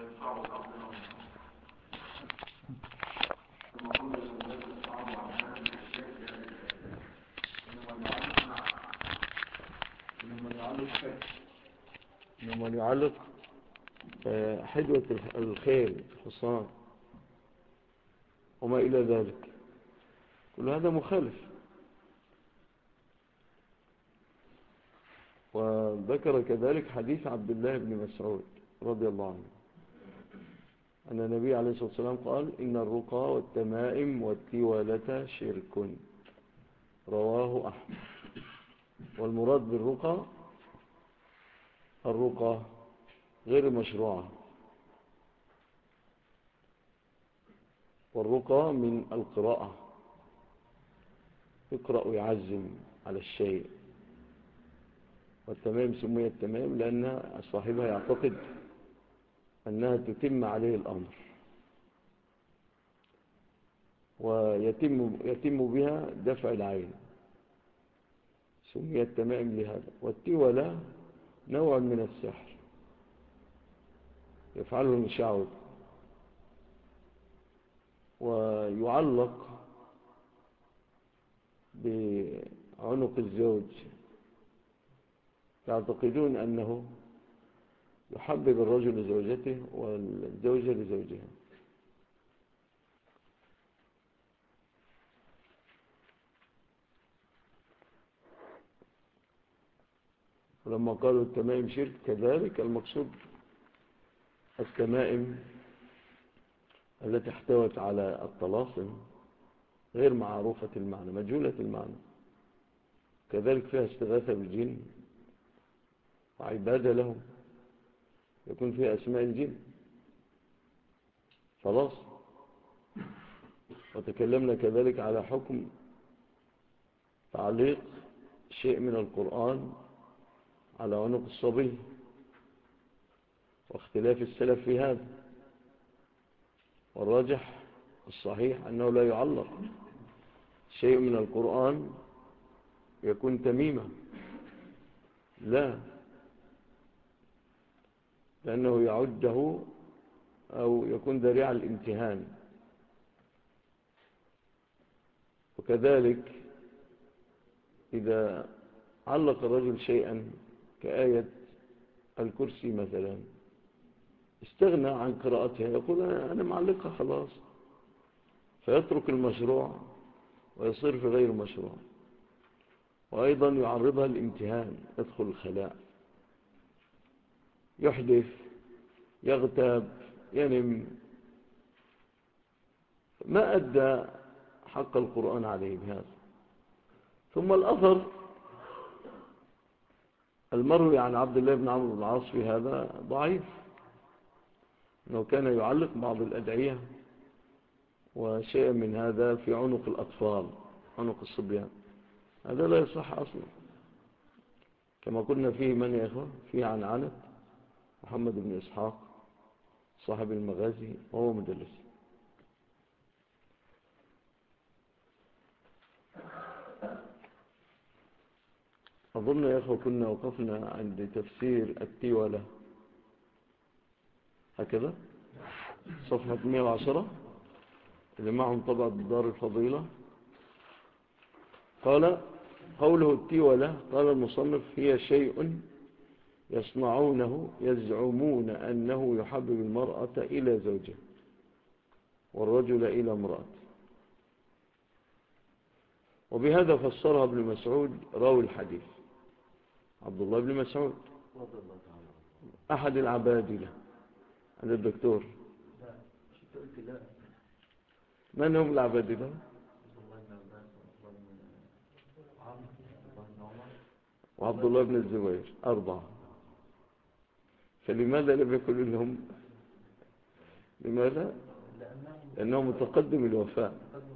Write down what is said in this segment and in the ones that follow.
لما يعلق حدوة الخيل الحصان وما إلى ذلك، كل هذا مخالف. وذكر كذلك حديث عبد الله بن مسعود رضي الله عنه أن النبي عليه الصلاة والسلام قال: إن الرقى والتمائم والتوالة شرك، رواه أحمد. والمراد بالرقى الرقى غير مشروعة، والرقى من القراءة، يقرأ ويعزم على الشيء. والتمام سميت تمام لأن صاحبها يعتقد أنها تتم عليه الأمر، ويتم بها دفع العين، سميت تمام لهذا. والتولى نوع من السحر يفعله المشعوذ، ويعلق بعنق الزوج، يعتقدون أنه يحبب الرجل لزوجته والزوجة لزوجها. ولما قالوا التمائم شرك كذلك المقصود التمائم التي احتوت على الطلاسم غير معروفة المعنى، مجهولة المعنى، كذلك فيها استغاثة بالجن وعبادة لهم، يكون فيها أسماء الجن. خلاص. وتكلمنا كذلك على حكم تعليق شيء من القرآن على عنق الصبي، واختلاف السلف في هذا. والراجح الصحيح أنه لا يعلق شيء من القرآن يكون تميمة، لا، لأنه يعده أو يكون ذريعة الامتهان. وكذلك إذا علق الرجل شيئا كآية الكرسي مثلا، استغنى عن قراءتها، يقول أنا معلقها خلاص، فيترك المشروع ويصير في غير مشروع. وأيضا يعرضها الامتهان، يدخل الخلاء، يحدث، يغتاب، ينم، ما أدى حق القرآن عليه بهذا. ثم الأثر المروي عن عبد الله بن عمرو بن العاص في هذا ضعيف، أنه كان يعلق بعض الأدعية وشيء من هذا في عنق الأطفال، عنق الصبيان. هذا لا يصح أصلا. كما قلنا فيه من يا إخوة، فيه عن عنت محمد بن إسحاق صاحب المغازي وهو مدلس. أظن يا إخوة كنا وقفنا عند تفسير التولة هكذا، صفحة 110 اللي معهم طبعا دار الفضيلة. قوله التولة، قال المصنف: هي شيء يصنعونه يزعمون أنه يحبب المرأة إلى زوجه والرجل إلى امرأة. وبهذا فسرها ابن مسعود راوي الحديث، عبد الله بن مسعود أحد العبادلة. هذا الدكتور. من هم العبادلة؟ وعبد الله بن الزبير، 4. فلماذا لم يكن لهم؟ لماذا؟ لأنه متقدم الوفاء،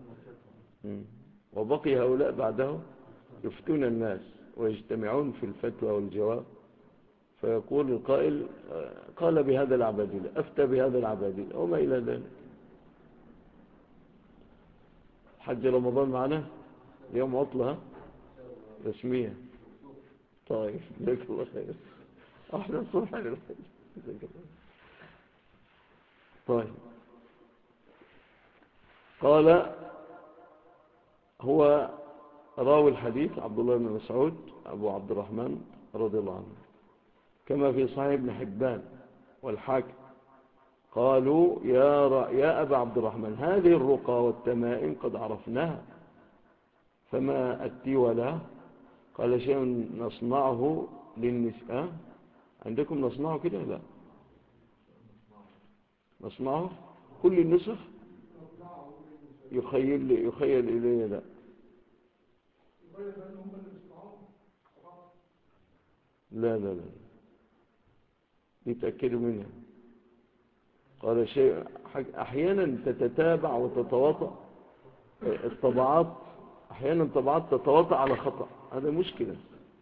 وبقي هؤلاء بعده يفتون الناس ويجتمعون في الفتوى والجواب، فيقول القائل: قال بهذا العبادلة، أفتى بهذا العبادلة، وما إلى ذلك. حج رمضان معنا يوم عطلة رسمية. طيب، جزاك الله خير. احنا الصبح للخير. جزاك الله. طيب. قال هو راوي الحديث عبد الله بن مسعود أبو عبد الرحمن رضي الله عنه، كما في صحيح ابن حبان والحاكم. قالوا يا أبا عبد الرحمن، هذه الرقى والتمائم قد عرفناها، فما التولى؟ قال شيء نصنعه للنساء. عندكم نصنعه كده؟ لا، نصنعه كل النسخ يخيل إليه. لا، لا لا لا، يتأكدوا منها. قال شيء أحيانا تتتابع وتتواطأ الطبعات، أحيانا طبعات تتواطأ على خطأ، هذا مشكلة.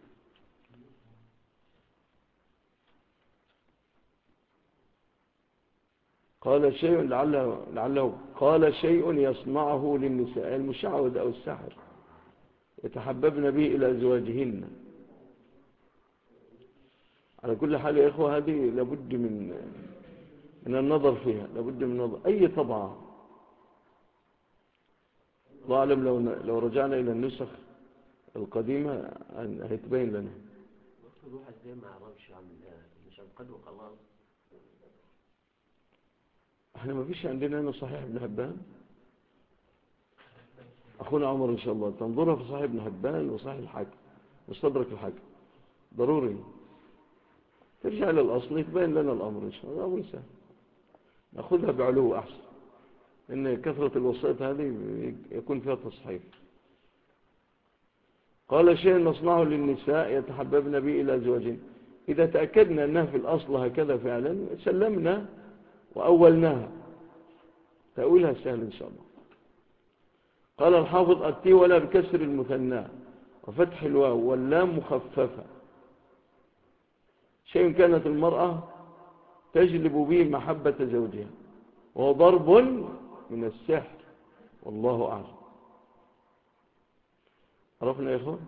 قال شيء لعله قال شيء يصنعه للنساء المشعوذ أو السحر يتحببن به إلى أزواجهن. على كل حال يا إخوة، هذه لابد من النظر فيها، لابد من النظر. أي طبعة، الله أعلم، لو رجعنا إلى النسخ القديمة هيتبين لنا. الواحد زي ما عرفش مش هنقد وخلاص. احنا ما فيش عندنا هنا صحيح ابن حبان. أخونا عمر إن شاء الله تنظرها في صحيح ابن حبان وصحيح الحاكم، مستدرك الحاكم، ضروري ترجع إلى الأصل يتبين لنا الأمر إن شاء الله. الأمر سهل، نأخذها بعلو أحسن، إن كثرة الوسائط هذه يكون فيها تصحيف. قال شيء نصنعه للنساء يتحببن به إلى أزواجهن. إذا تأكدنا أنها في الأصل هكذا فعلا سلمنا وأولناها، تأويلها سهل إن شاء الله. قال الحافظ التي ولا بكسر المثنى وفتح الواو واللام مخففة. شيء كانت المرأة تجلب به محبة زوجها، وهو ضرب من السحر، والله أعلم. عرفنا يا إخوان؟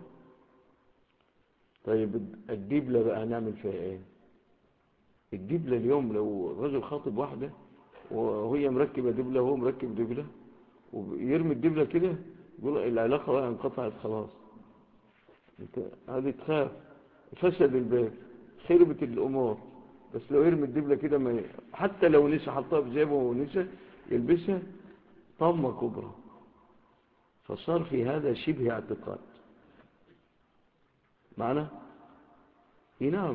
طيب الدبلة بقى نعمل فيها إيه؟ الدبلة اليوم لو رجل خاطب واحدة وهي مركبة دبلة وهو مركب دبلة ويرمي الدبلة كده، يقول العلاقة بقى انقطعت خلاص. هذه تخاف فسد البيت، خربت الأمور. بس لو يرمي الدبلة كده حتى لو نسى حطها في جيبه ونسى يلبسها، طمة كبرى. فصار في هذا شبه اعتقاد معنا. نعم.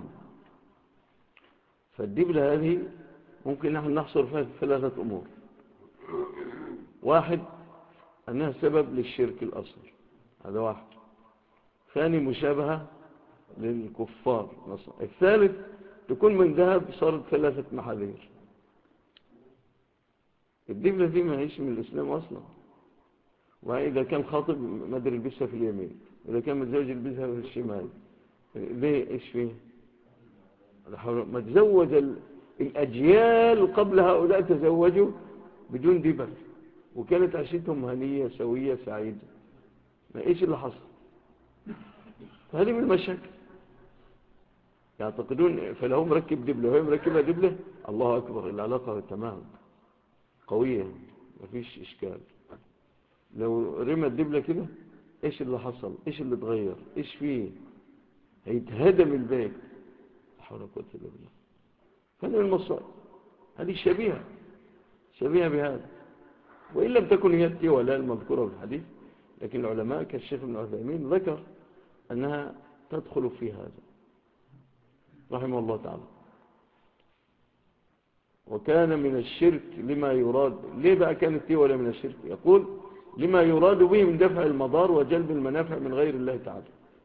فالدبلة هذه ممكن نحن نحصر فيها 3 أمور. 1، أنها سبب للشرك الأصغر، هذا 1. 2، مشابهة للكفار مثلا. 3، تكون من ذهب صارت 3 محاذير. الدبلة دي ما هيش من الإسلام أصلا. وإذا كان خاطب ما ادري يلبسها في اليمين، إذا كان متزوج يلبسها في الشمال. ليه؟ إيش فيه؟ ما تزوج الأجيال قبل هؤلاء تزوجوا بدون دبل، وكانت عيشتهم هنية سوية سعيدة. ما إيش اللي حصل؟ فهذه من المشاكل. يعتقدون فلو مركب دبلة وهي مركبة دبلة، الله أكبر، العلاقة تمام قوية، ما فيش إشكال. لو رمى الدبلة كده، إيش اللي حصل؟ إيش اللي اتغير؟ إيش فيه؟ هيتهدم البيت. حول ولا قوة إلا بالله. فهذه المصائب، هذه شبيهة بهذا. وإن لم تكن هي التولى المذكورة في الحديث، لكن العلماء كالشيخ ابن عثيمين ذكر أنها تدخل في هذا رحمه الله تعالى. وكان من الشرك لما يراد. ليه بقى كانت التولى من الشرك؟ يقول لما يراد به من دفع المضار وجلب المنافع من غير الله تعالى.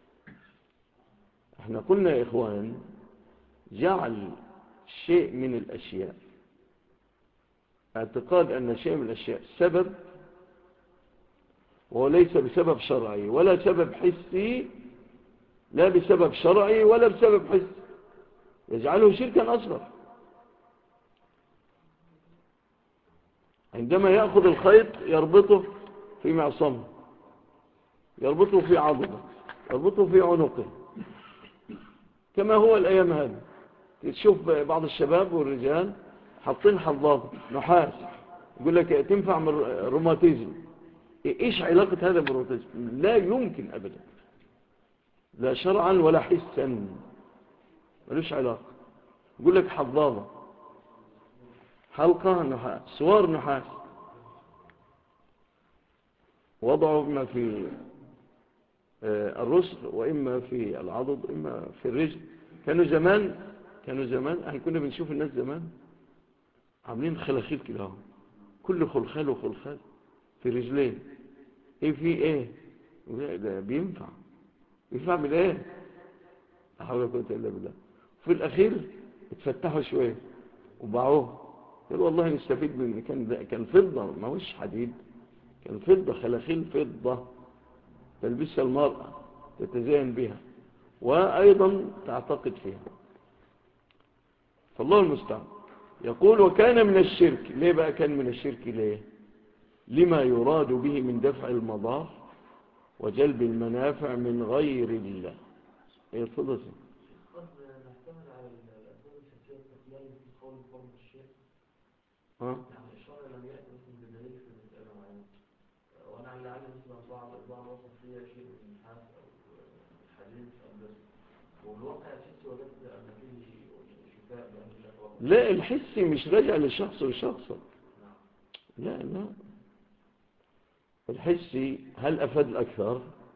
احنا قلنا يا إخوان، جعل شيء من الأشياء، اعتقاد أن شيء من الأشياء سبب، وهو ليس بسبب شرعي ولا سبب حسي، لا بسبب شرعي ولا بسبب حسي، يجعله شركا أصغر. عندما يأخذ الخيط يربطه في معصمه، يربطه في عضله، يربطه في عنقه، كما هو الأيام هذه. تشوف بعض الشباب والرجال حاطين حظاظة نحاس، يقول لك تنفع من الروماتيزم. ايش علاقة هذا بالروماتيزم؟ لا يمكن ابدا، لا شرعا ولا حسا، ملوش علاقة. يقول لك حظاظة، حلقة نحاس، سوار نحاس، وضعوا إما في الرسل وإما في العضد إما في الرجل. كانوا زمان احنا كنا بنشوف الناس زمان عاملين خلاخيل كده، كل خلخال وخلخال في رجلين. ايه في ايه؟ ده بينفع من ايه؟ لا حول ولا قوه الا بالله. في الاخير اتفتحوا شويه وباعوه، قالوا والله نستفيد من كان فضه، ما هوش حديد، كان فضه، خلاخيل فضه تلبسها المرأة تتزين بها وأيضا تعتقد فيها. فالله المستعان. يقول وكان من الشرك. ليه بقى كان من الشرك؟ ليه؟ لما يراد به من دفع المضار وجلب المنافع من غير الله. ايه الفضل؟ نعتمد على الأسباب الفكرية التقليدية في قول فرض الشيء. ها؟ يعني الشرع لم يأتي مثل بدليل في المسألة معينة، وأنا لعل مثلا بعض وصف فيها شيء من النحاس أو الحديد أو بس، والواقع الحسي وجدت أن فيه شفاء بأمر الله. لا، الحسي مش راجع لشخص وشخص. لا، الحسي هل أفاد الأكثر؟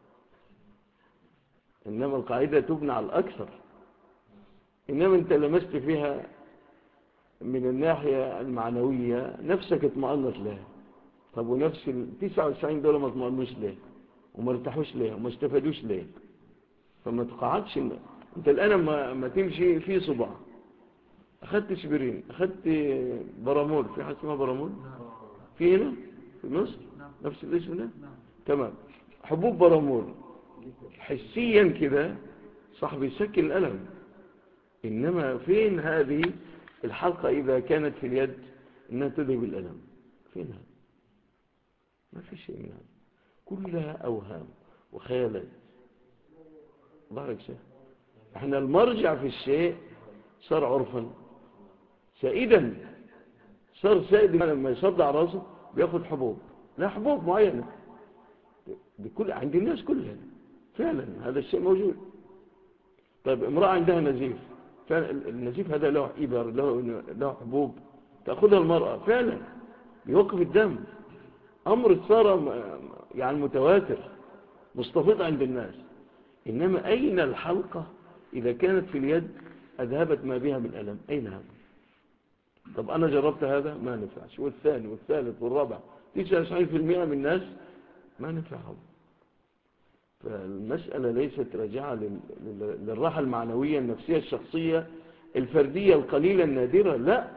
إنما القاعدة تبنى على الأكثر. إنما أنت لمست فيها من الناحية المعنوية نفسك اطمأنت لها. طب ونفس 99 دولة ما اطمأنوش ليه وما ارتاحوش ليه وما استفادوش ليه؟ فما تقعدش. انت الآن ما تمشي في صباع، أخذت شبرين، أخذت برامول، في حاجة اسمها برامول في هنا في مصر نفس الاسم ده؟ تمام. حبوب برامول حسيا كده صاحب يسكن الألم، إنما فين هذه الحلقة إذا كانت في اليد إنها تذهب الألم؟ فين هذا؟ ما في شيء من هذا، كلها أوهام وخيالات. ضحك شيء. احنا المرجع في الشيء صار عرفا سائدا، صار سائد لما يصدع راسه بياخد حبوب، لا حبوب معينة بكل عند الناس كلها، فعلا هذا الشيء موجود. طيب امرأة عندها نزيف، فعلا النزيف هذا له إبر، له حبوب تأخذها المرأة، فعلا بيوقف الدم. أمر صار يعني متواتر مستفيض عند الناس. إنما أين الحلقة إذا كانت في اليد أذهبت ما بها من ألم؟ أين هذا؟ طب أنا جربت هذا ما نفعش، والثاني والثالث والرابع، 99% من الناس ما نفعهم. فالمسألة ليست راجعة للراحة المعنوية النفسية الشخصية الفردية القليلة النادرة، لا.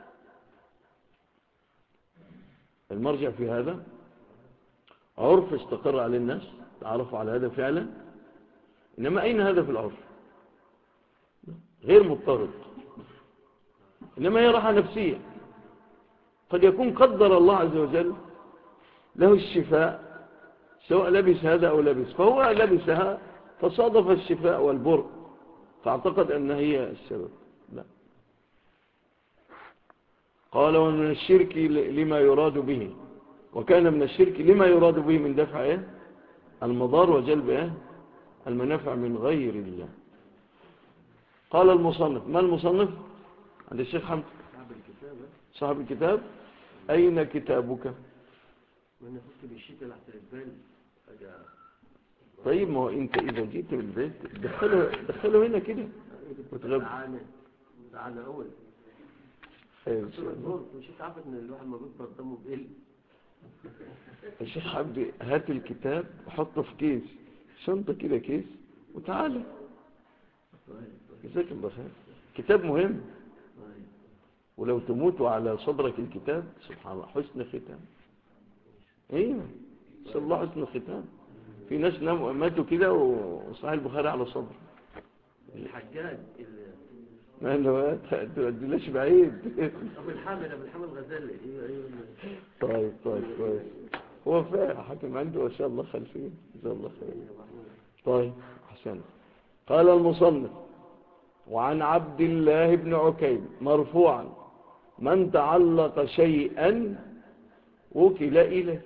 المرجع في هذا عرف استقر على الناس، تعرفوا على هذا فعلا. إنما أين هذا في العرف؟ غير مضطرد. إنما هي راحة نفسية، قد يكون قدر الله عز وجل له الشفاء سواء لبس هذا أو لبس، فهو لبسها فصادف الشفاء والبر فاعتقد أن هي السبب. لا. قال ومن الشرك لما يراد به، وكان من الشرك لما يراد به من دفع المضار وجلب المنافع من غير الله. قال المصنف. ما المصنف؟ عند الشيخ حمد صاحب الكتاب. أين كتابك؟ وانا كنت بالشيء لحتى البال فجأة. طيب ما هو انت اذا جيت من البيت دخله هنا كده وتغب. تعالى اول خير ان شاء الله. مش عارف ان الواحد ما بيكبر دمه بيقل. يا شيخ حمدي هات الكتاب وحطه في كيس، شنطه كده كيس وتعالى. جزاك الله خير. كتاب مهم، ولو تموت على صدرك الكتاب سبحان الله حسن ختام. ايوه صلى الله حسن الختام. في ناس ماتوا كده وصحيح البخاري على صدر الحجاج ما توديلاش بعيد. ابو الحامل غزالي. ايوه طيب كويس. هو فاهم حكم عنده ما شاء الله خلفيه جزاه الله خير. طيب احسن. قال المصنف وعن عبد الله بن عكيم مرفوعا من تعلق شيئا وكل إليه.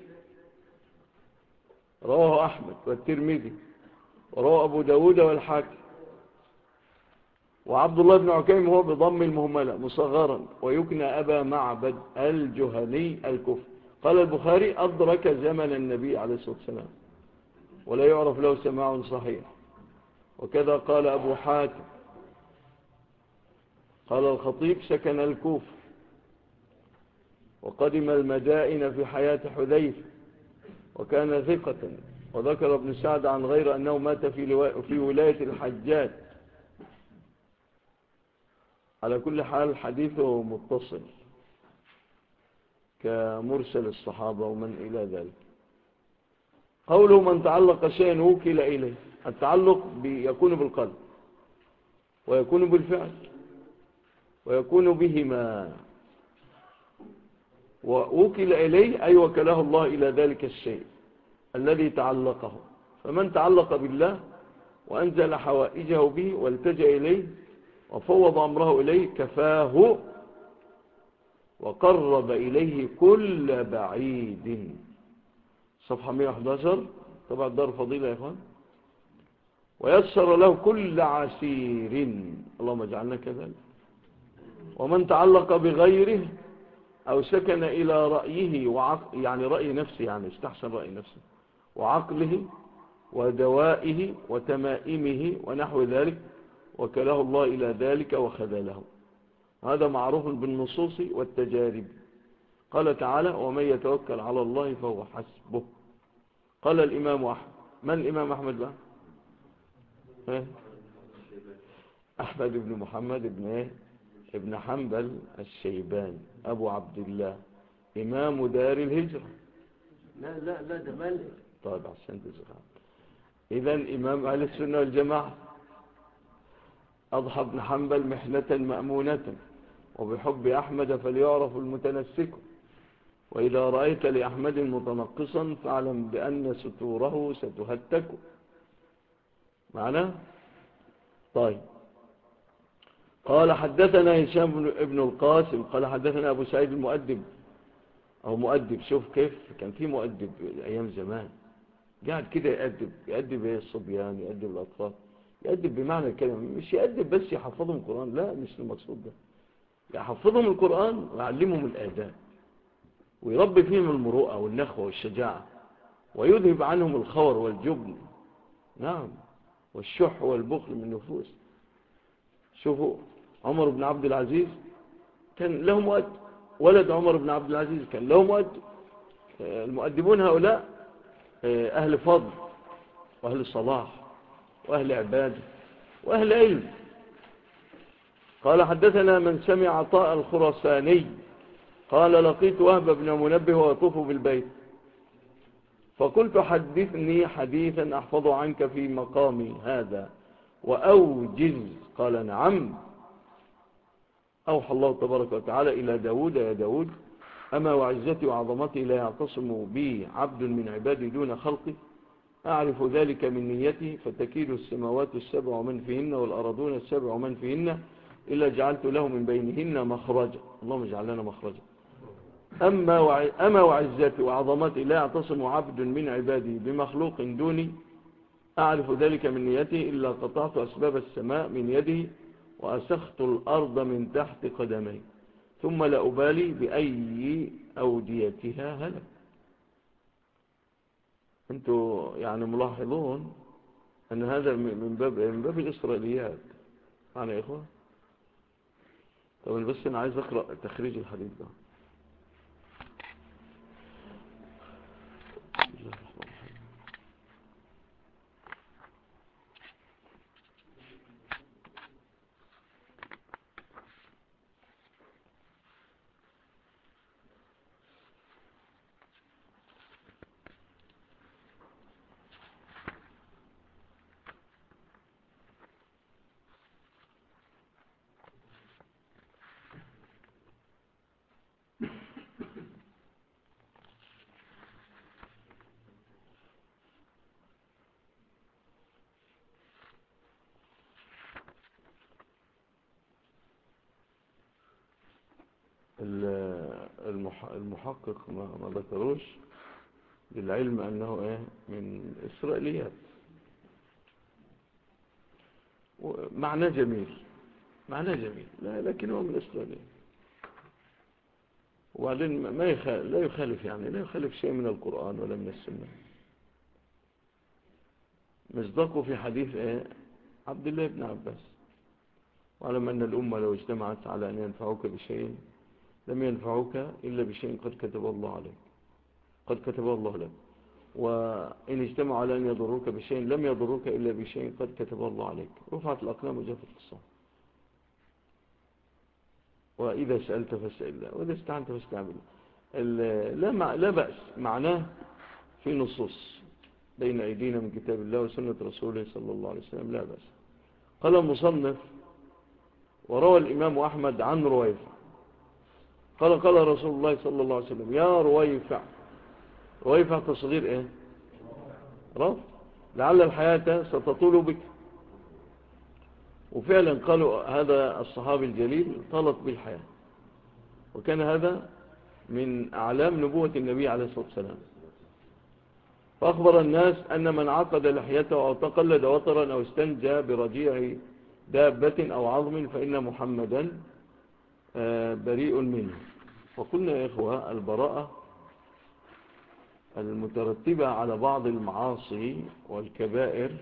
رواه أحمد والترمذي ورواه أبو داود والحاكم. وعبد الله بن عكيم هو بضم المهملة مصغرا ويكنى أبا معبد الجهني الكفر. قال البخاري أدرك زمن النبي عليه الصلاة والسلام ولا يعرف له سماع صحيح. وكذا قال أبو حاتم. قال الخطيب سكن الكوفة وقدم المدائن في حياة حذيفة وكان ثقة. وذكر ابن سعد عن غير أنه مات في ولاية الحجاج. على كل حال حديثه متصل كمرسل الصحابة ومن إلى ذلك. قوله من تعلق شيئا وكل إليه. التعلق يكون بالقلب ويكون بالفعل ويكون بهما. ووكل إليه أي وكله الله إلى ذلك الشيء الذي تعلقه. فمن تعلق بالله وأنزل حوائجه به والتجأ إليه وفوض أمره إليه كفاه وقرب إليه كل بعيد. صفحة 111 طبعا دار فضيلة يا إخوان. ويسر له كل عسير. اللهم اجعلنا كذلك. ومن تعلق بغيره أو سكن إلى رأيه يعني رأي نفسه، يعني استحسن رأي نفسه وعقله ودوائه وتمائمه ونحو ذلك وكله الله إلى ذلك وخذله. هذا معروف بالنصوص والتجارب. قال تعالى ومن يتوكل على الله فهو حسبه. قال الإمام أحمد. من الإمام أحمد بقى؟ أحمد بن محمد ابن حنبل الشيباني أبو عبد الله إمام دار الهجرة. لا لا لا ده مالك. طيب عشان تزغى. إذن إمام أهل السنة والجماعة. أضحى بن حنبل محنة مأمونة وبحب أحمد فليعرف المتنسك. وإذا رأيت لأحمد متنقصا فاعلم بأن ستوره ستهتك. معناه طيب. قال حدثنا هشام بن القاسم قال حدثنا أبو سعيد المؤدب أو مؤدب. شوف كيف كان في مؤدب أيام زمان قاعد كده يأدب الصبيان يأدب الأطفال يأدب بمعنى الكلمة. مش يأدب بس يحفظهم القرآن، لا مش المقصود ده. يحفظهم القرآن ويعلمهم الآداب ويربي فيهم المروءة والنخوة والشجاعة ويذهب عنهم الخور والجبن، نعم، والشح والبخل من النفوس. شوفوا عمر بن عبد العزيز كان له مؤدب. ولد عمر بن عبد العزيز كان له مؤدب. المؤدبون هؤلاء أهل فضل وأهل صلاح وأهل عبادة وأهل علم. قال حدثنا من سمع عطاء الخرساني قال لقيت وهب بن منبه ويطوف بالبيت فقلت حدثني حديثا أحفظ عنك في مقامي هذا وأوجز. قال نعم. أوحى الله تبارك وتعالى إلى داود يا داود أما وعزتي وعظمتي لا يعتصم بي عبد من عبادي دون خلقي أعرف ذلك من نيتي فتكيد السماوات السبع ومن فيهن والأرضون السبع ومن فيهن إلا جعلت له من بينهن مخرجا. اللهم اجعل لنا مخرجا. أما وعزتي وعظمتي لا يعتصم عبد من عبادي بمخلوق دوني أعرف ذلك من نيتي إلا قطعت أسباب السماء من يدي وأسخت الأرض من تحت قدمي ثم لا أبالي بأي أوديتها هلك. أنتوا يعني ملاحظون أن هذا من باب الإسرائيليات معنا يا إخوة. طب بس أنا عايز أقرأ تخريج الحديث ده. المحقق ما ذكروش للعلم أنه من إسرائيليات. معناه جميل، لا لكنه من إسرائيليات. وبعدين لا يخالف، يعني لا يخالف شيء من القرآن ولا من السنة. مصداقه في حديث عبد الله بن عباس: واعلم أن الأمة لو اجتمعت على أن ينفعوك بشيء لم ينفعوك إلا بشيء قد كتبه الله عليك، قد كتبه الله لك. وإن اجتمعوا على أن يضروك بشيء لم يضروك إلا بشيء قد كتبه الله عليك. رفعت الأقلام وجفت الصحف. وإذا سألت فاسأل الله وإذا استعنت فاستعن بالله. لا بأس، معناه في نصوص بين أيدينا من كتاب الله وسنة رسوله صلى الله عليه وسلم، لا بأس. قال المصنف: وروى الإمام أحمد عن رويفع قال رسول الله صلى الله عليه وسلم: يا رويفع. رويفع تصغير رفع، لعل الحياة ستطول بك. وفعلا قالوا هذا الصحابي الجليل طالت بالحياة، وكان هذا من أعلام نبوة النبي عليه الصلاة والسلام. فأخبر الناس أن من عقد لحيته أو تقلد وطرا أو استنجى برجيع دابة أو عظم فإن محمدا بريء منه. وقلنا يا إخوة: البراءة المترتبة على بعض المعاصي والكبائر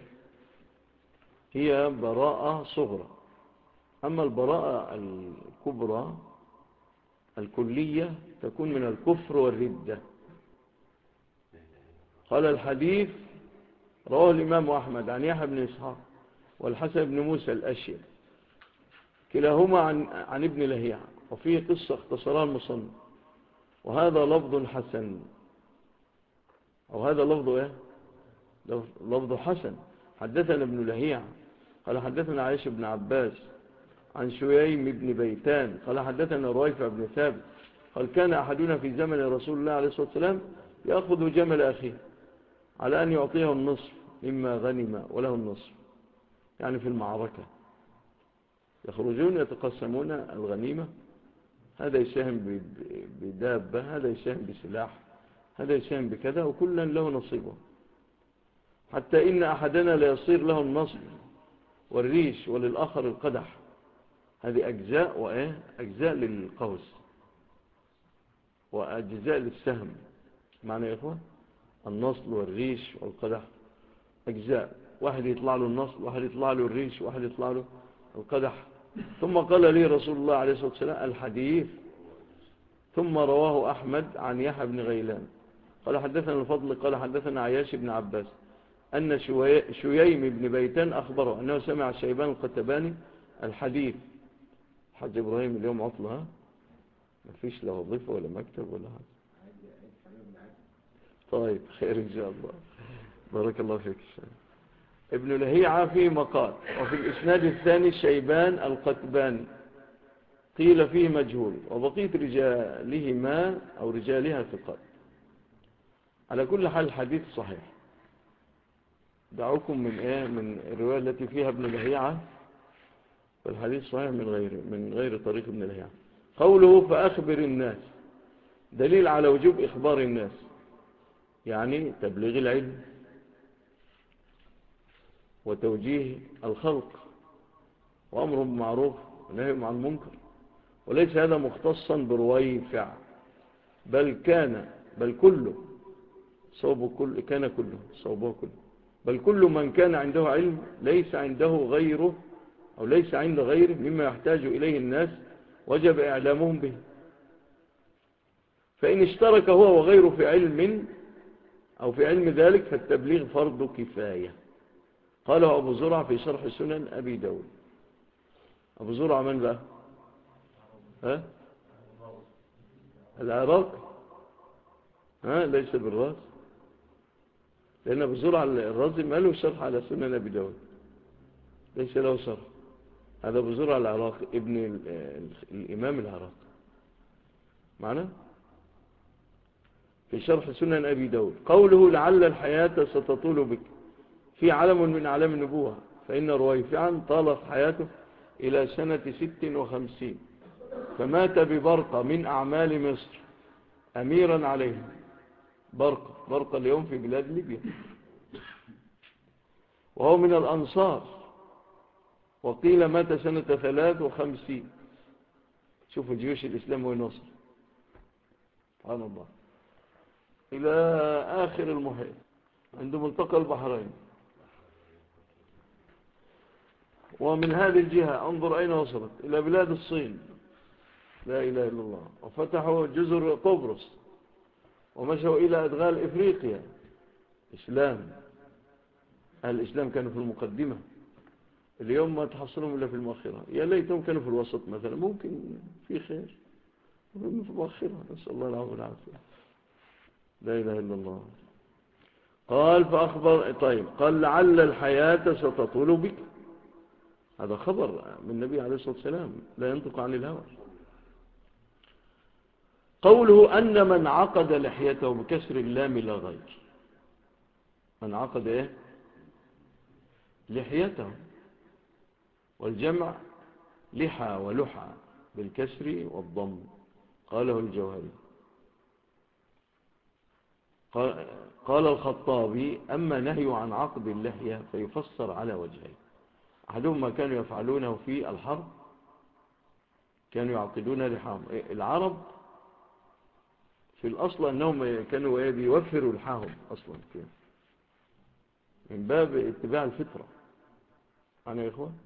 هي براءة صغرى، أما البراءة الكبرى الكلية تكون من الكفر والردة. قال الحديث رواه الإمام أحمد عن يحيى بن إسحاق والحسن بن موسى الأشير كلاهما عن ابن لهيعة، وفيه قصة اختصرها المصنف. وهذا لفظ حسن، أو هذا لفظ لفظ حسن. حدثنا ابن لهيعة قال حدثنا عائشة بن عباس عن شويم بن بيتان قال حدثنا رويفع بن ثابت قال: كان أحدنا في زمن رسول الله عليه الصلاة والسلام يأخذ جمل أخيه على أن يعطيه النصف مما غنم وله النصف، يعني في المعركة يخرجون يتقسمون الغنيمة، هذا يساهم بدابة، هذا يساهم بسلاح، هذا يساهم بكذا، وكلا له نصيبه، حتى إن أحدنا ليصير له النصب والريش وللآخر القدح. هذه أجزاء أجزاء للقوس وأجزاء للسهم. معنى يا إخوة النصل والريش والقدح أجزاء، واحد يطلع له النصل، واحد يطلع له الريش، واحد يطلع له القدح. ثم قال لي رسول الله عليه الصلاة والسلام الحديث. ثم رواه أحمد عن يحيى بن غيلان قال حدثنا الفضل قال حدثنا عياش بن عباس أن شويم بن بيتان أخبره أنه سمع شيبان القتباني الحديث. حاج إبراهيم اليوم عطلة، ما فيش لا وظيفة ولا مكتب ولا حاجة. طيب خير إن شاء الله، بارك الله فيك. ابن لهيعة في مقال. وفي الإسناد الثاني شيبان القتباني قيل فيه مجهول، وبقية رجالهما أو رجالها ثقات. على كل حال الحديث صحيح. دعوكم من الرواية التي فيها ابن لهيعة، فالحديث صحيح من غير طريق ابن لهيعة. قوله فأخبر الناس دليل على وجوب إخبار الناس، يعني تبليغ العلم وتوجيه الخلق وأمر بالمعروف ونهي عن المنكر. وليس هذا مختصا برويفع، بل كله صوبه كان كله صوبه كله، بل كل من كان عنده علم ليس عنده غيره أو ليس عند غيره مما يحتاج إليه الناس وجب إعلامهم به. فإن اشترك هو وغيره في علم أو في علم ذلك فالتبليغ فرض كفاية. قاله أبو زرع في شرح سنن أبي داود. أبو زرع من بقى؟ العراق؟ ليس بالراس، لأن أبو زرع الرازي ما له شرح على سنن أبي داود، ليس له شرح. هذا أبو زرع العراقي ابن الإمام العراقي معنا في شرح سنن أبي داود. قوله لعل الحياة ستطول بك في علم من أعلام النبوة، فإن رويفعا طالت حياته إلى سنة 56 فمات ببرقة من أعمال مصر أميرا عليه. برقة اليوم في بلاد ليبيا، وهو من الأنصار، وقيل مات سنة 53. شوفوا جيوش الإسلام وين وصل، سبحان الله، إلى آخر المحيط عند ملتقى البحرين. ومن هذه الجهة انظر أين وصلت، إلى بلاد الصين، لا إله إلا الله، وفتحوا جزر قبرص، ومشوا إلى أدغال إفريقيا. إسلام، أهل الإسلام كانوا في المقدمة، اليوم ما تحصلهم إلا في المؤخرة. يا ليتهم كانوا في الوسط مثلا، ممكن في خير، في المؤخرة، نسأل الله العافية والعافية. لا إله إلا الله. قال فأخبر، طيب، قال لعل الحياة ستطول بك. هذا خبر من النبي عليه الصلاة والسلام، لا ينطق عن الهوى. قوله أن من عقد لحيته بكسر اللام لا غير. من عقد إيه؟ لحيته، والجمع لحى ولحى بالكسر والضم، قاله الجوهري. قال الخطابي أما نهي عن عقد اللحية فيفسر على وجهين. أحدهما كانوا يفعلونه في الحرب، كانوا يعقدون لحاهم. العرب في الأصل أنهم كانوا بيوفروا لحاهم أصلا كده، من باب اتباع الفطرة أنا يا إخوان،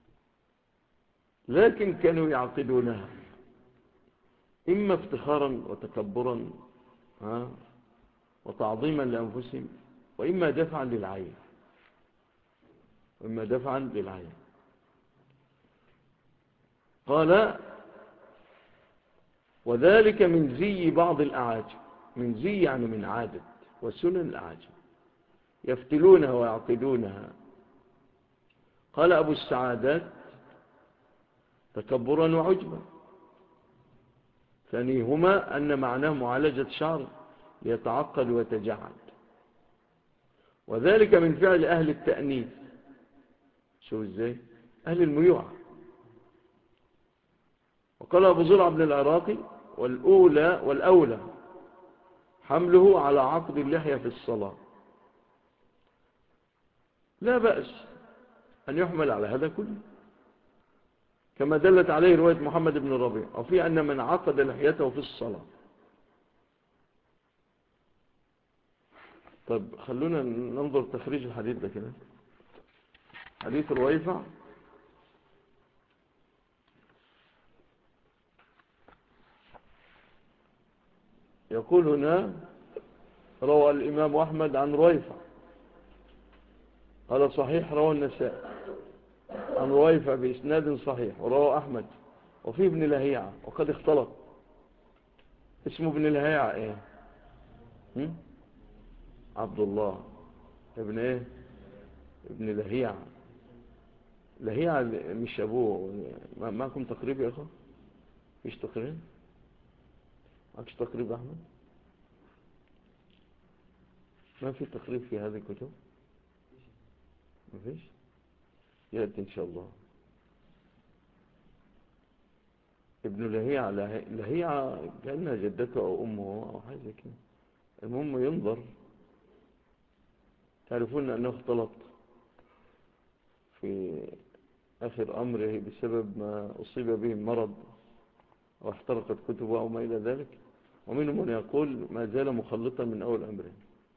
لكن كانوا يعقدونها إما افتخارا وتكبرا وتعظيما لأنفسهم، وإما دفعا للعين، قال وذلك من زي بعض الأعاجم. من زي يعني من عادة وسنن الأعاجم، يفتلونها ويعقدونها. قال أبو السعادات تكبرا وعجبا. ثانيهما أن معناه معالجة شعر يتعقد ويتجعد، وذلك من فعل أهل التأنيث. شو ازاي؟ أهل الميوعة. وقال أبو زرع بن العراقي والأولى حمله على عقد اللحية في الصلاة. لا بأس أن يحمل على هذا كله، كما دلت عليه رواية محمد بن الربيع، وفي أن من عقد لحيته في الصلاة. طيب خلونا ننظر تخريج الحديث ده كده. حديث رويفع يقول هنا روى الإمام أحمد عن رويفع، قال صحيح، روى النسائي عن رويفع بإسناد صحيح، وروى أحمد، وفي ابن لهيعة وقد اختلط. اسمه ابن لهيعة ايه؟ عبد الله ابن ايه؟ ابن لهيعة. لهيعة مش ابوه. معكم تقريب يا اخوة؟ مش تقريب؟ معكش تقريب احمد؟ ما في تقريب في هذه الكتب؟ ما فيش؟ يأتي ان شاء الله. ابن لهيعة. لهيعة كأنها جدته او امه او حاجة كده. المهم ينظر. تعرفون انه اختلط في آخر أمره بسبب ما أصيب به مرض واحترقت كتبه أو ما إلى ذلك، ومنهم من يقول ما زال مخلطا من أول أمره.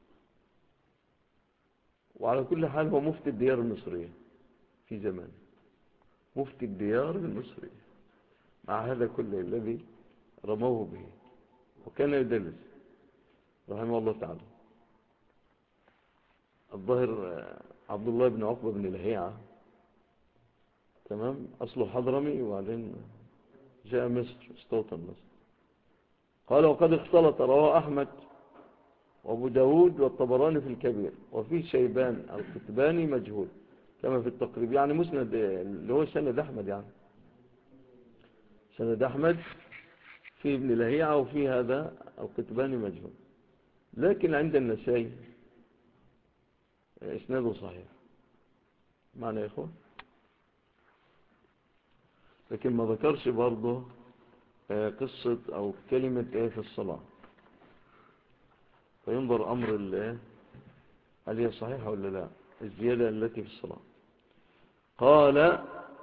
وعلى كل حال هو مفتي الديار المصرية في زمان، مفتي الديار المصرية، مع هذا كله الذي رموه به، وكان يدلس رحمه الله تعالى. الظاهر عبد الله بن عقبة بن لهيعة، تمام، أصله حضرمي وبعدين جاء مصر، استوطن مصر. قال وقد اختلط، رواه أحمد وابو داود والطبراني في الكبير، وفي شيبان القتباني مجهول كما في التقريب. يعني مسند اللي هو سند أحمد، يعني سند أحمد في ابن لهيعة وفي هذا القتباني مجهول، لكن عند النسائي اسناده صحيح. معنى يا إخوة، لكن ما ذكرش برضه قصة أو كلمة في الصلاة، فينظر أمر هل هي صحيحة ولا لا، الزيادة التي في الصلاة. قال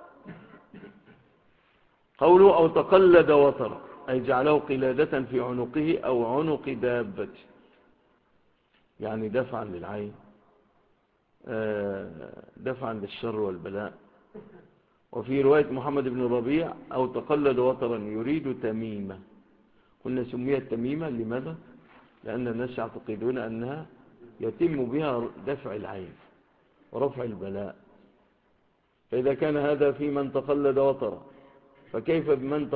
قوله أو تقلد وتر، أي جعله قلادة في عنقه أو عنق دابته، يعني دفعا للعين، دفعا للشر والبلاء. وفي رواية محمد بن ربيع أو تقلد وترا يريد تميمة. قلنا سميت تميمة لماذا؟ لأن الناس يعتقدون أنها يتم بها دفع العين ورفع البلاء. فإذا كان هذا في من تقلد وترا، فكيف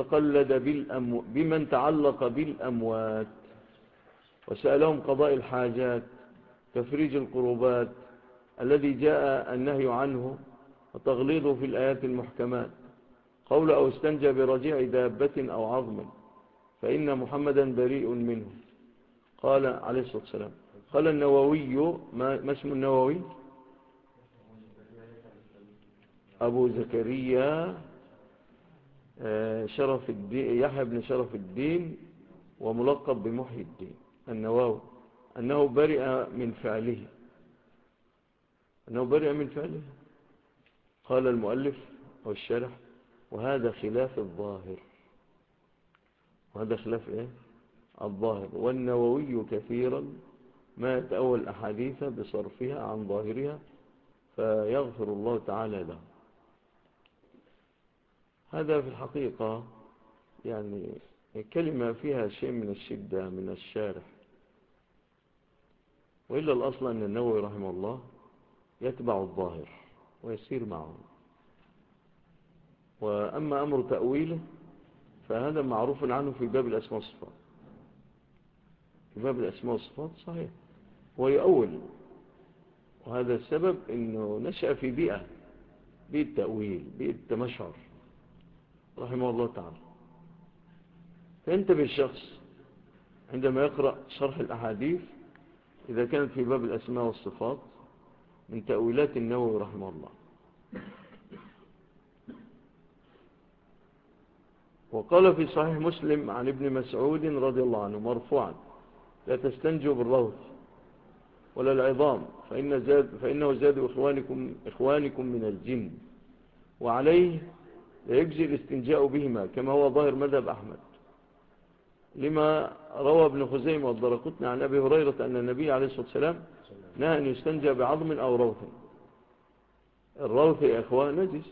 بمن تعلق بالأموات وسألهم قضاء الحاجات، تفريج القربات الذي جاء النهي عنه وتغليظه في الآيات المحكمات. قول أو استنجى برجيع دابة أو عظم فإن محمدا بريء منه. قال عليه الصلاة والسلام. قال النووي، ما اسم النووي؟ أبو زكريا شرف الدين، يحيى بن شرف الدين، وملقب بمحيي الدين النووي، أنه برئ من فعله. قال المؤلف والشرح وهذا خلاف الظاهر. وهذا خلاف الظاهر. والنووي كثيرا ما يتأول الأحاديث بصرفها عن ظاهرها، فيغفر الله تعالى له. هذا في الحقيقة يعني كلمة فيها شيء من الشدة من الشارح، وإلا الأصل أن النووي رحمه الله يتبع الظاهر ويسير معه. وأما أمر تأويله فهذا معروف عنه في باب الأسماء والصفات. في باب الأسماء والصفات صحيح ويؤول، وهذا السبب أنه نشأ في بيئة التأويل، بيئة التمشعر رحمه الله تعالى. فينتبه الشخص عندما يقرأ شرح الأحاديث إذا كانت في باب الأسماء والصفات من تأويلات النووي رحمه الله. وقال في صحيح مسلم عن ابن مسعود رضي الله عنه مرفوعا لا تستنجوا بالروث ولا العظام فإنه زاد إخوانكم من الجن، وعليه لا يجزي الاستنجاء بهما كما هو ظاهر مذهب أحمد، لما روى ابن خزيمة والدرقطني عن أبي هريرة أن النبي عليه الصلاة والسلام نهى أن يستنجى بعظم أو روث. الروث يا إخوان نجس،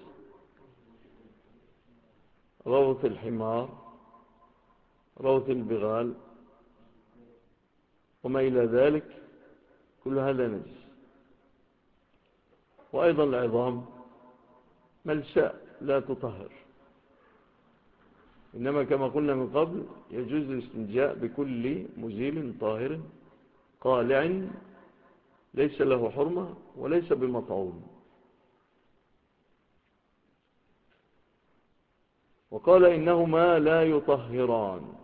روث الحمار، روث البغال وما إلى ذلك، كل هذا نجس. وأيضا العظام ملساء لا تطهر، إنما كما قلنا من قبل يجوز الاستنجاء بكل مزيل طاهر قالع ليس له حرمة وليس بمطعوم. وقال إنهما لا يطهران.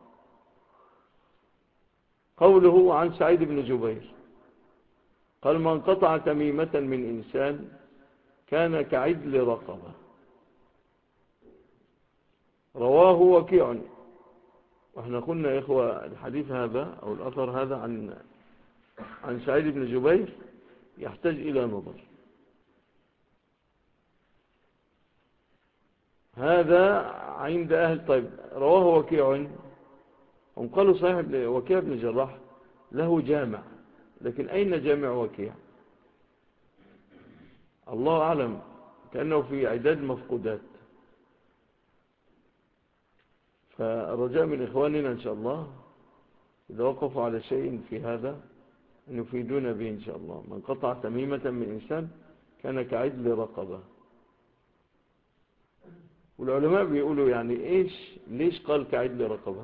قوله عن سعيد بن جبير قال من قطع تميمة من إنسان كان كعدل رقبة. رواه وكيع. واحنا قلنا يا إخوة الحديث هذا أو الأثر هذا عن سعيد بن جبير يحتاج إلى نظر. هذا عند أهل طيب رواه وكيع. هم قالوا صحيح وكيع بن جراح له جامع، لكن أين جامع وكيع؟ الله أعلم، كأنه في عداد مفقودات. فالرجاء من إخواننا إن شاء الله إذا وقفوا على شيء في هذا أن يفيدون به إن شاء الله. من قطع تميمة من إنسان كان كعدل رقبة. والعلماء بيقولوا يعني ليش قال كعدل رقبة؟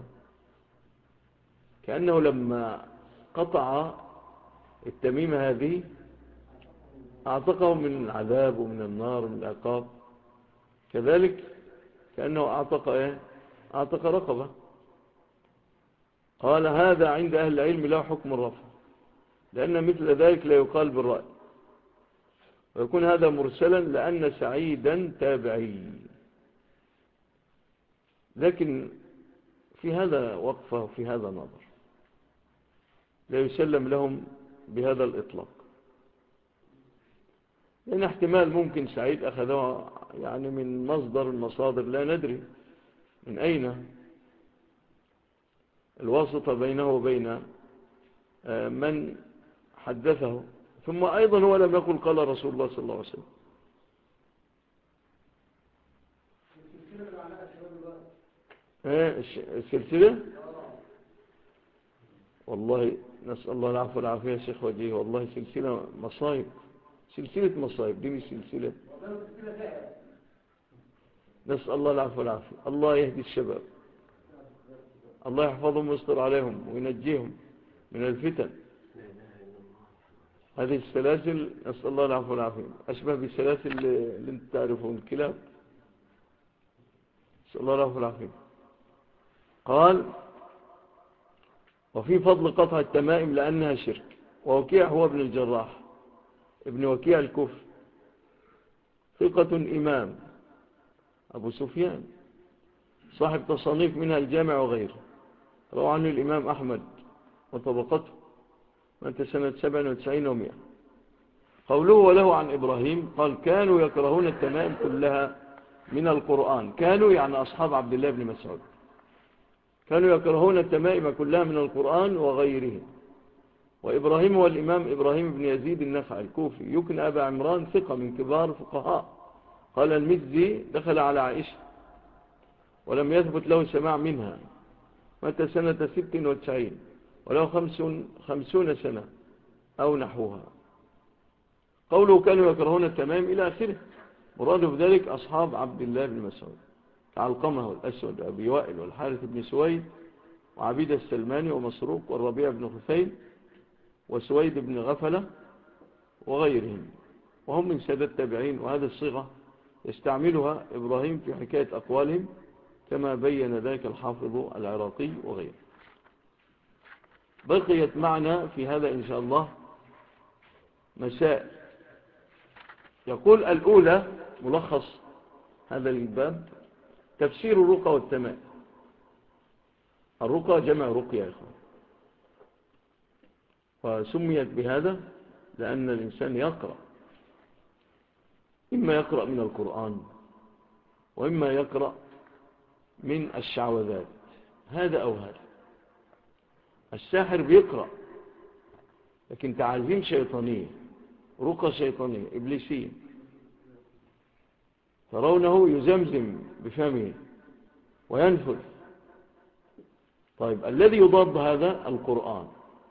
كأنه لما قطع التميمة هذه أعتقه من العذاب ومن النار ومن العقاب، كذلك كأنه أعتق رقبة. قال هذا عند أهل العلم له حكم الرفع، لأن مثل ذلك لا يقال بالرأي، ويكون هذا مرسلا لأن سعيدا تابعي. لكن في هذا وقفة وفي هذا نظر، لا يسلم لهم بهذا الإطلاق، لأن احتمال ممكن سعيد أخذها يعني من مصدر المصادر لا ندري من أين الواسطة بينه وبين من حدثه. ثم أيضا هو لم يقل قال رسول الله صلى الله عليه وسلم. السلسلة والله نسأل الله العفو والعافية يا شيخ وجيه، والله سلسلة مصايب، سلسلة مصايب، دي مش سلسلة. نسأل الله العفو والعافية. الله يهدي الشباب، الله يحفظهم ويستر عليهم وينجيهم من الفتن. هذه السلاسل نسأل الله العفو والعافية أشبه بالسلاسل اللي انت تعرفون، الكلاب. نسأل الله العفو والعافية. قال وفي فضل قطع التمائم لأنها شرك. ووكيع هو ابن الجراح ابن وكيع الكوفي، ثقة إمام، أبو سفيان، صاحب تصانيف منها الجامع وغيره، روى عنه الإمام أحمد وطبقته، مات سنة 97 و100. قوله وله عن إبراهيم قال كانوا يكرهون التمائم كلها من القرآن. كانوا يعني أصحاب عبد الله بن مسعود، كانوا يكرهون التمائم كلها من القرآن وغيره. وإبراهيم هو الإمام إبراهيم بن يزيد النخعي الكوفي، يكنى أبا عمران، ثقة من كبار فقهاء. قال المزي دخل على عائشة ولم يثبت له سماع منها، مات سنة 96 وله 50 سنة أو نحوها. قوله كانوا يكرهون التمائم إلى آخره، مراده بذلك أصحاب عبد الله بن مسعود كعلقمة والأسود وأبي وائل والحارث بن سويد وعبيد السلماني ومسروق والربيع بن خثيم وسويد بن غفلة وغيرهم، وهم من سادة التابعين. وهذه الصيغة يستعملها إبراهيم في حكاية أقوالهم كما بين ذلك الحافظ العراقي وغيره. بقيت معنا في هذا إن شاء الله مسائل. يقول الأولى ملخص هذا الباب تفسير الرقى والتمائم. الرقى جمع رقية يا إخوان، وسميت بهذا لأن الإنسان يقرأ، إما يقرأ من القرآن وإما يقرأ من الشعوذات، هذا أو هذا. الساحر بيقرأ لكن تعازيم شيطانية، رقى شيطانية إبليسية، ترونه يزمزم بفمه وينفذ. طيب الذي يضاد هذا القرآن،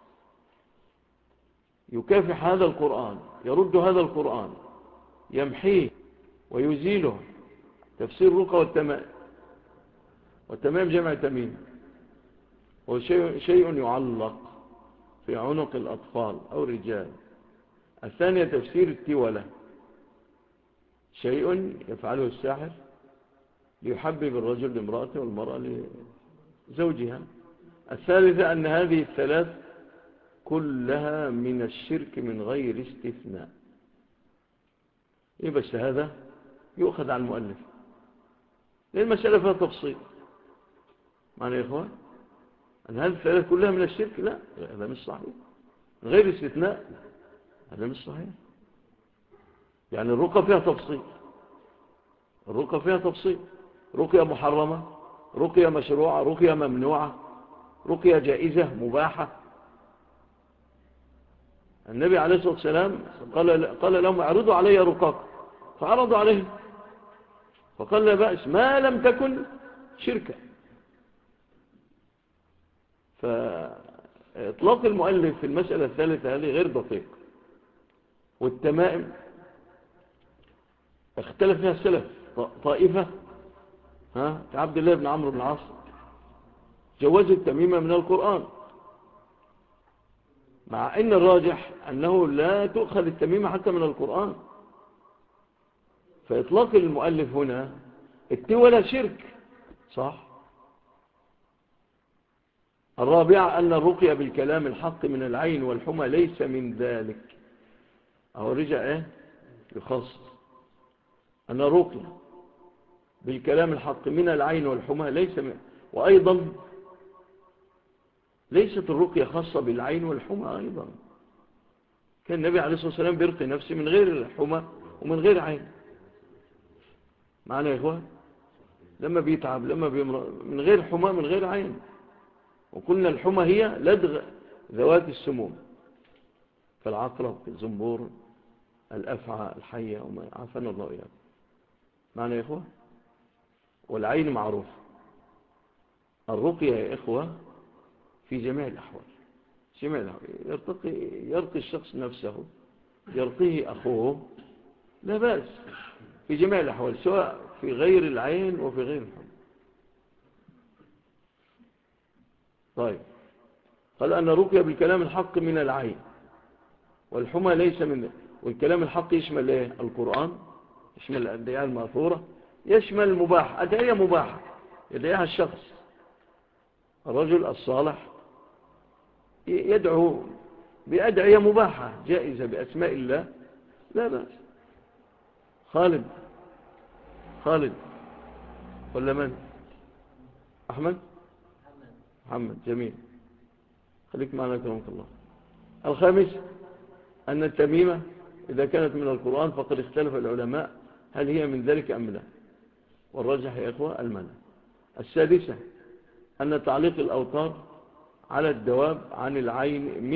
يكافح هذا القرآن، يرد هذا القرآن، يمحيه ويزيله. تفسير الرقى والتمائم. والتمائم جمع تميم، هو شيء يعلق في عنق الأطفال أو الرجال. الثانية تفسير التولة، شيء يفعله الساحر ليحبب الرجل لامرأته والمرأة لزوجها. الثالثة أن هذه الثلاث كلها من الشرك من غير استثناء. إيه بس هذا يؤخذ عن المؤلف، لأن المسألة فيها تفصيل. معنى يا إخوان أن هذه الثلاث كلها من الشرك؟ لا، هذا مش صحيح. من غير استثناء هذا مش صحيح. يعني الرقى فيها تفصيل، الرقى فيها تفصيل، رقية محرمة، رقية مشروعة، رقية ممنوعة، رقية جائزة مباحة. النبي عليه الصلاة والسلام قال لهم اعرضوا علي رقاكم، فعرضوا عليه فقال لا بأس ما لم تكن شركة. فإطلاق المؤلف في المسألة الثالثة هذه غير دقيق. والتمائم اختلف فيها السلف. طائفة عبد الله بن عمرو بن العاص جوزوا التميمة من القرآن، مع ان الراجح انه لا تؤخذ التميمة حتى من القرآن. فإطلاق المؤلف هنا التولى شرك، صح. الرابعة أن الرقية بالكلام الحق من العين والحمى ليس من ذلك. أو رجع يخصص أن الرقية بالكلام الحق من العين والحمى ليس من. وأيضا ليست الرقية خاصة بالعين والحمى أيضا. كان النبي عليه الصلاة والسلام بيرقي نفسه من غير حمى ومن غير عين. معنا يا إخوان؟ لما بيتعب لما بيمرض من غير حمى من غير عين. وقلنا الحمى هي لدغ ذوات السموم كالعقرب الزنبور الأفعى الحية وما عافانا الله إياه. معنا يا إخوة؟ والعين معروف. الرقية يا إخوة في جميع الأحوال. جميع الأحوال يرقي الشخص نفسه، يرقيه أخوه، لا بأس في جميع الأحوال، سواء في غير العين وفي غير الحمى. طيب، قال أن رقية بالكلام الحق من العين، والحمى ليس من. والكلام الحق يشمل إيه؟ القرآن، يشمل الأدعية المأثورة، يشمل المباح، أدعية مباحة يدعيها الشخص. الرجل الصالح يدعو بأدعية مباحة جائزة بأسماء الله، لا بأس. خالد ولا من؟ أحمد؟ محمد، جميل، خليك معنا كرمك الله. الخامس أن التميمة إذا كانت من القرآن فقد اختلف العلماء هل هي من ذلك أم لا، والرجح يا إخوة المنع. السادسة أن تعليق الأوتار على الدواب عن العين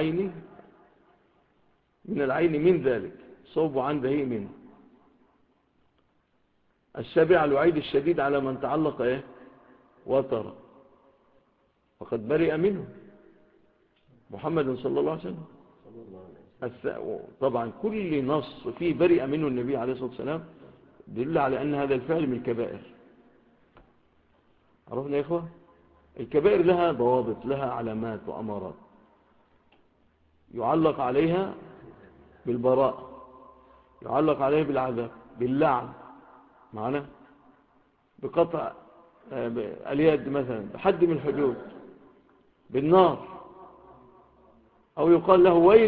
من العين من ذلك صوب عن ذهي منه. السابعة الوعيد الشديد على من تعلق إيه؟ وتر، وقد برئ منه محمد صلى الله عليه وسلم. طبعا كل نص فيه برئ منه النبي عليه الصلاة والسلام دل على أن هذا الفعل من الكبائر. عرفنا يا إخوة؟ الكبائر لها ضوابط، لها علامات وأمارات يعلق عليها بالبراء، يعلق عليها بالعذاب، باللعن، معنا بقطع اليد مثلا، بحد من الحدود، بالنار، أو يقال له ويل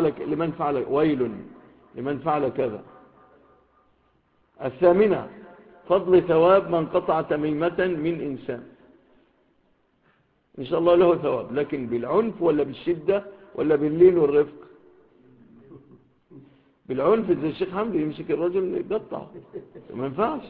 لمن فعل كذا. الثامنة فضل ثواب من قطع تميمة من إنسان، إن شاء الله له ثواب، لكن بالعنف ولا بالشدة ولا باللين والرفق؟ بالعنف زي الشيخ حمدي يمسك الرجل يقطعه، ما ينفعش.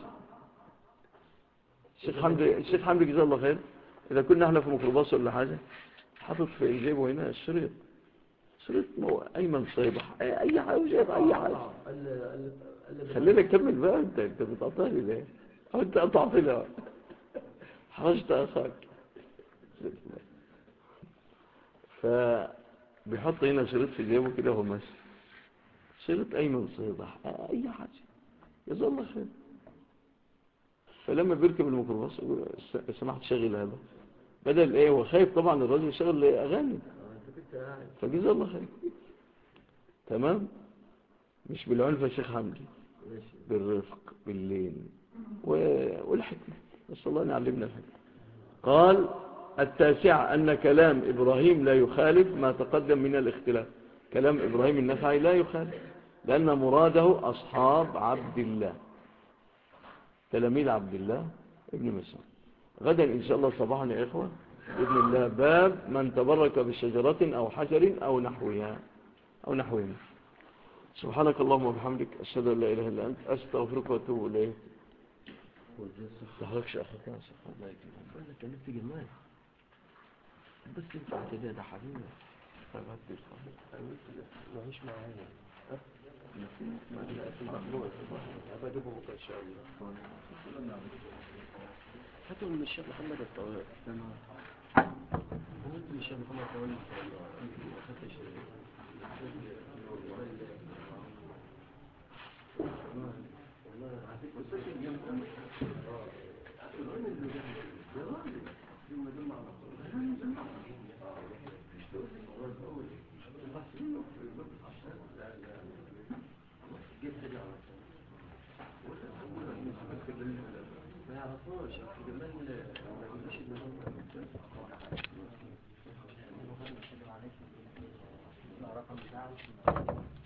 الشيخ حمدي جزاه الله خير، إذا كنا احنا في ميكروباص ولا حاجة حاطط في جيبه هنا الشريط أيمن صيبح أي حاجة وجايب أي حاجة. خلينا نكمل بقى، أنت بتقطعني ليه؟ أو أنت قطعتني ليه؟ حرجت أخاك. فبيحط هنا شريط في جيبه كده وهو ماشي، شريط أيمن صيبح أي حاجة جزاه الله خير. فلما بيركب الميكروباص يقول سمحت شغل هذا، بدل ايه، وخايف طبعا الراجل يشغل اغاني، فجزاه الله خير. تمام، مش بالعنف يا شيخ حمدي، بالرفق باللين والحكمة، نسأل الله أن يعلمنا الحكمة. قال التاسعة أن كلام إبراهيم لا يخالف ما تقدم من الاختلاف. كلام إبراهيم النخعي لا يخالف، لأن مراده أصحاب عبد الله، تلاميذ عبد الله ابن مسعود. غدا إن شاء الله صباحا يا إخوة بإذن الله باب من تبرك بشجرة أو حجر أو نحوهما. سبحانك اللهم وبحمدك أشهد أن لا إله إلا أنت أستغفرك وأتوب إليك. تحركش أخوك يا شيخ، الله يكرمك، كان في جمال بس انت اعتداد يا حبيبي. معيش معايا ما في المخلوق أبدأه بكرة إن شاء الله. هاتوا من الشيخ محمد الطويل، تمام، هاتوا من الشيخ محمد الطويل ما يعرفوش جمال ما يقولش ان هو رقم بتاعه